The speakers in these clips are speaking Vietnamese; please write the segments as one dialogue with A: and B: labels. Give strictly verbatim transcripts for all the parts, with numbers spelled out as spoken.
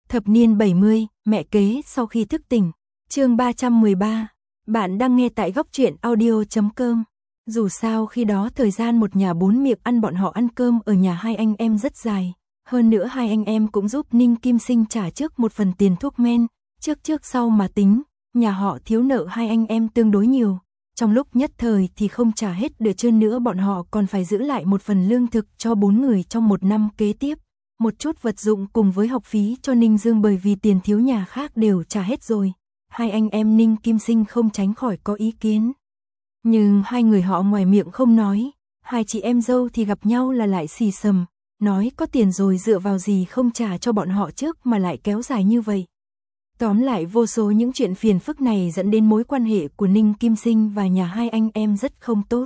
A: Thập niên bảy mươi, mẹ kế sau khi thức tỉnh. Chương ba trăm mười ba. Bạn đang nghe tại góc truyện audio chấm com. Dù sao khi đó thời gian một nhà bốn miệng ăn bọn họ ăn cơm ở nhà hai anh em rất dài. Hơn nữa hai anh em cũng giúp Ninh Kim Sinh trả trước một phần tiền thuốc men. Trước trước sau mà tính, nhà họ thiếu nợ hai anh em tương đối nhiều. Trong lúc nhất thời thì không trả hết được, hơn nữa bọn họ còn phải giữ lại một phần lương thực cho bốn người trong một năm kế tiếp. Một chút vật dụng cùng với học phí cho Ninh Dương, bởi vì tiền thiếu nhà khác đều trả hết rồi. Hai anh em Ninh Kim Sinh không tránh khỏi có ý kiến. Nhưng hai người họ ngoài miệng không nói, hai chị em dâu thì gặp nhau là lại xì xầm, nói có tiền rồi dựa vào gì không trả cho bọn họ trước mà lại kéo dài như vậy. Tóm lại vô số những chuyện phiền phức này dẫn đến mối quan hệ của Ninh Kim Sinh và nhà hai anh em rất không tốt.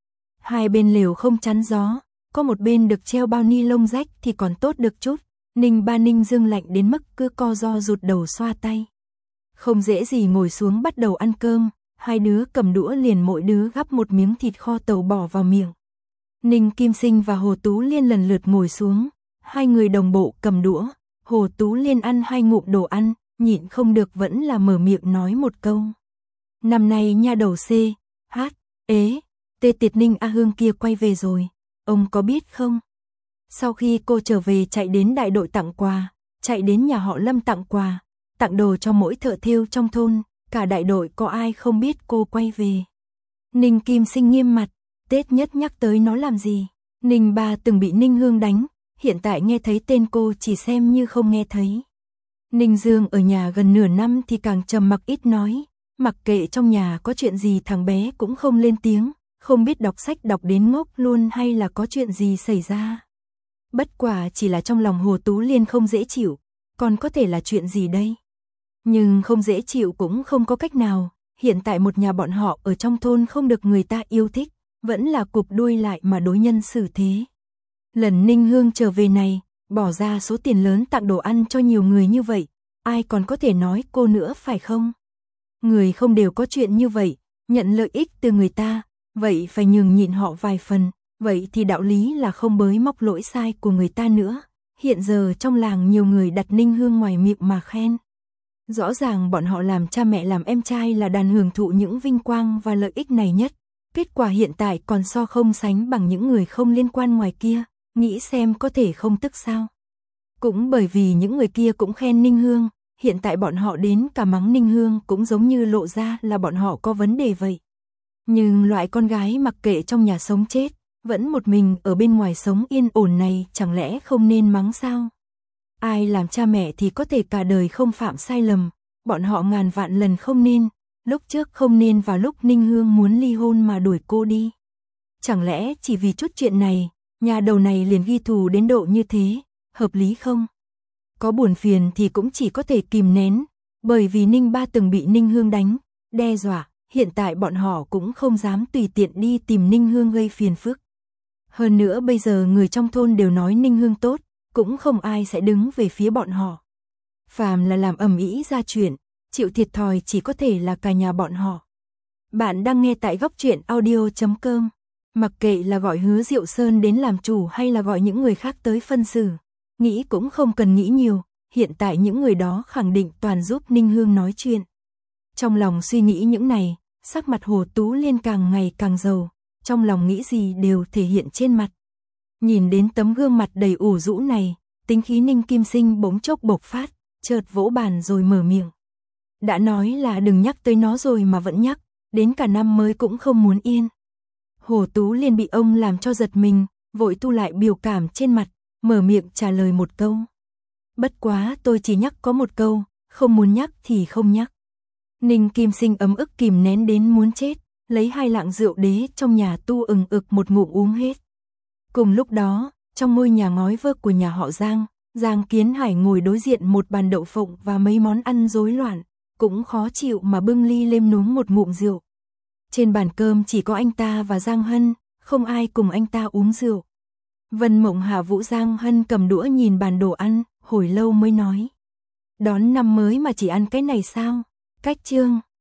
A: Hai bên lều không chắn gió, có một bên được treo bao ni lông rách thì còn tốt được chút. Ninh ba Ninh Dương lạnh đến mức cứ co ro rụt đầu xoa tay. Không dễ gì ngồi xuống bắt đầu ăn cơm, hai đứa cầm đũa liền mỗi đứa gắp một miếng thịt kho tàu bỏ vào miệng. Ninh Kim Sinh và Hồ Tú Liên lần lượt ngồi xuống, hai người đồng bộ cầm đũa. Hồ Tú Liên ăn hai ngụm đồ ăn, nhịn không được vẫn là mở miệng nói một câu. Năm nay nha đầu C, H, ế, Tê Tiệt Ninh A Hương kia quay về rồi, ông có biết không? Sau khi cô trở về chạy đến đại đội tặng quà, chạy đến nhà họ Lâm tặng quà, tặng đồ cho mỗi thợ thêu trong thôn, cả đại đội có ai không biết cô quay về. Ninh Kim Sinh nghiêm mặt, Tết nhất nhắc tới nó làm gì? Ninh ba từng bị Ninh Hương đánh, hiện tại nghe thấy tên cô chỉ xem như không nghe thấy. Ninh Dương ở nhà gần nửa năm thì càng trầm mặc ít nói, mặc kệ trong nhà có chuyện gì thằng bé cũng không lên tiếng, không biết đọc sách đọc đến ngốc luôn hay là có chuyện gì xảy ra. Bất quả chỉ là trong lòng Hồ Tú Liên không dễ chịu, còn có thể là chuyện gì đây? Nhưng không dễ chịu cũng không có cách nào, hiện tại một nhà bọn họ ở trong thôn không được người ta yêu thích, vẫn là cụp đuôi lại mà đối nhân xử thế. Lần Ninh Hương trở về này, bỏ ra số tiền lớn tặng đồ ăn cho nhiều người như vậy, ai còn có thể nói cô nữa phải không? Người không đều có chuyện như vậy, nhận lợi ích từ người ta, vậy phải nhường nhịn họ vài phần, vậy thì đạo lý là không bới móc lỗi sai của người ta nữa. Hiện giờ trong làng nhiều người đặt Ninh Hương ngoài miệng mà khen. Rõ ràng bọn họ làm cha mẹ làm em trai là đàn hưởng thụ những vinh quang và lợi ích này nhất. Kết quả hiện tại còn so không sánh bằng những người không liên quan ngoài kia, nghĩ xem có thể không tức sao. Cũng bởi vì những người kia cũng khen Ninh Hương, hiện tại bọn họ đến cả mắng Ninh Hương cũng giống như lộ ra là bọn họ có vấn đề vậy. Nhưng loại con gái mặc kệ trong nhà sống chết, vẫn một mình ở bên ngoài sống yên ổn này chẳng lẽ không nên mắng sao? Ai làm cha mẹ thì có thể cả đời không phạm sai lầm, bọn họ ngàn vạn lần không nên, lúc trước không nên vào lúc Ninh Hương muốn ly hôn mà đuổi cô đi. Chẳng lẽ chỉ vì chút chuyện này, nhà đầu này liền ghi thù đến độ như thế, hợp lý không? Có buồn phiền thì cũng chỉ có thể kìm nén, bởi vì Ninh ba từng bị Ninh Hương đánh, đe dọa, hiện tại bọn họ cũng không dám tùy tiện đi tìm Ninh Hương gây phiền phức. Hơn nữa bây giờ người trong thôn đều nói Ninh Hương tốt, cũng không ai sẽ đứng về phía bọn họ. Phàm là làm ầm ĩ ra chuyện, chịu thiệt thòi chỉ có thể là cả nhà bọn họ. Bạn đang nghe tại góc truyện audio chấm com. Mặc kệ là gọi Hứa Diệu Sơn đến làm chủ hay là gọi những người khác tới phân xử, nghĩ cũng không cần nghĩ nhiều, hiện tại những người đó khẳng định toàn giúp Ninh Hương nói chuyện. Trong lòng suy nghĩ những này, sắc mặt Hồ Tú Liên càng ngày càng giàu, trong lòng nghĩ gì đều thể hiện trên mặt. Nhìn đến tấm gương mặt đầy ủ rũ này, tính khí Ninh Kim Sinh bỗng chốc bộc phát, chợt vỗ bàn rồi mở miệng. Đã nói là đừng nhắc tới nó rồi mà vẫn nhắc, đến cả năm mới cũng không muốn yên. Hồ Tú Liên bị ông làm cho giật mình, vội thu lại biểu cảm trên mặt, mở miệng trả lời một câu. Bất quá tôi chỉ nhắc có một câu, không muốn nhắc thì không nhắc. Ninh Kim Sinh ấm ức kìm nén đến muốn chết, lấy hai lạng rượu đế trong nhà tu ừng ực một ngụm uống hết. Cùng lúc đó, trong ngôi nhà ngói vơ của nhà họ Giang, Giang Kiến Hải ngồi đối diện một bàn đậu phộng và mấy món ăn rối loạn, cũng khó chịu mà bưng ly lên uống một ngụm rượu. Trên bàn cơm chỉ có anh ta và Giang Hân, không ai cùng anh ta uống rượu. Vân Mộng Hà Vũ Giang Hân cầm đũa nhìn bàn đồ ăn, hồi lâu mới nói. Đón năm mới mà chỉ ăn cái này sao? Cách chương.